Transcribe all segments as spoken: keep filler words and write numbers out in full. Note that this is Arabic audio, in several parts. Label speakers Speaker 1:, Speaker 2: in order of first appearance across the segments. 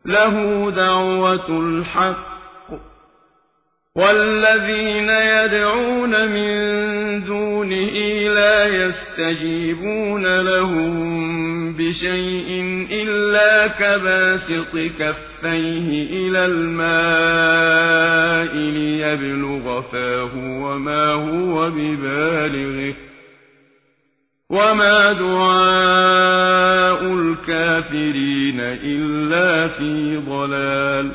Speaker 1: له دعوة الحق والذين يدعون من دونه لا يستجيبون لهم بشيء إلا كباسط كفيه إلى الماء ليبلغ فاه وما هو ببالغه وما دعاء الكافرين إلا في ضلال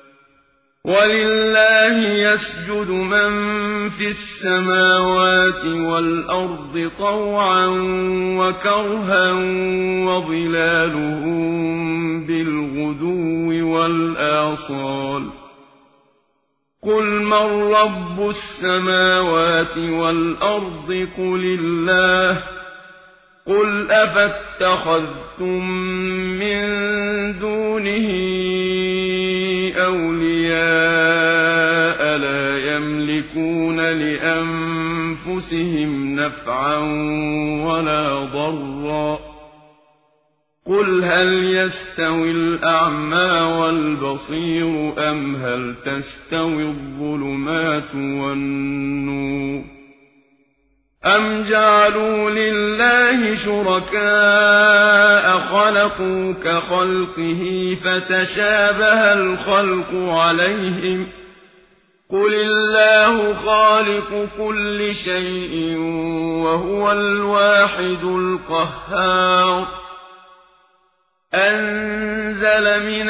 Speaker 1: ولله يسجد من في السماوات والأرض طوعا وكرها وظلالهم بالغدو والآصال قل من رب السماوات والأرض قل الله قل أفاتخذتم من دونه أولياء لا يملكون لأنفسهم نفعا ولا ضرا قل هل يستوي الأعمى والبصير أم هل تستوي الظلمات والنور أم جعلوا لله شركاء خلقوا كخلقه فتشابه الخلق عليهم قل الله خالق كل شيء وهو الواحد القهار أنزل من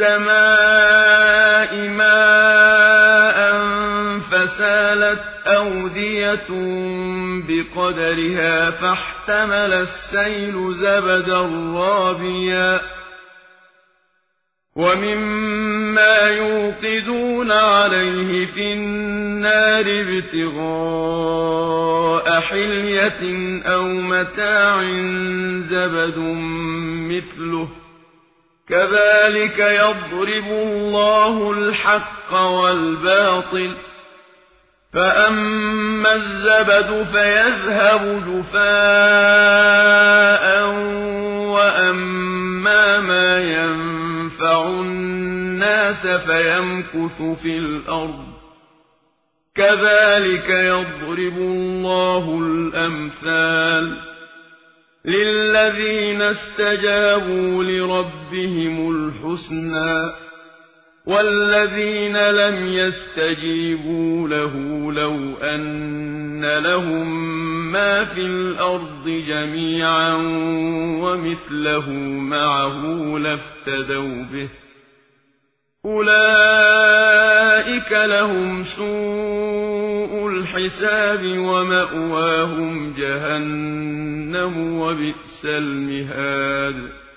Speaker 1: السماء ماء فسالت أودية بقدرها فاحتمل السيل زبدا رابيا ومما يوقدون عليه في النار ابتغاء حلية أو متاع زبد مثله كذلك يضرب الله الحق والباطل فأما الزبد فيذهب جفاء وأما ما ينفع الناس فيمكث في الأرض كذلك يضرب الله الأمثال للذين استجابوا لربهم الحسنى والذين لم يستجيبوا له لو أن لهم ما في الأرض جميعا ومثله معه لافتدوا به أولئك لهم سوء الحساب ومأواهم جهنم وبئس المهاد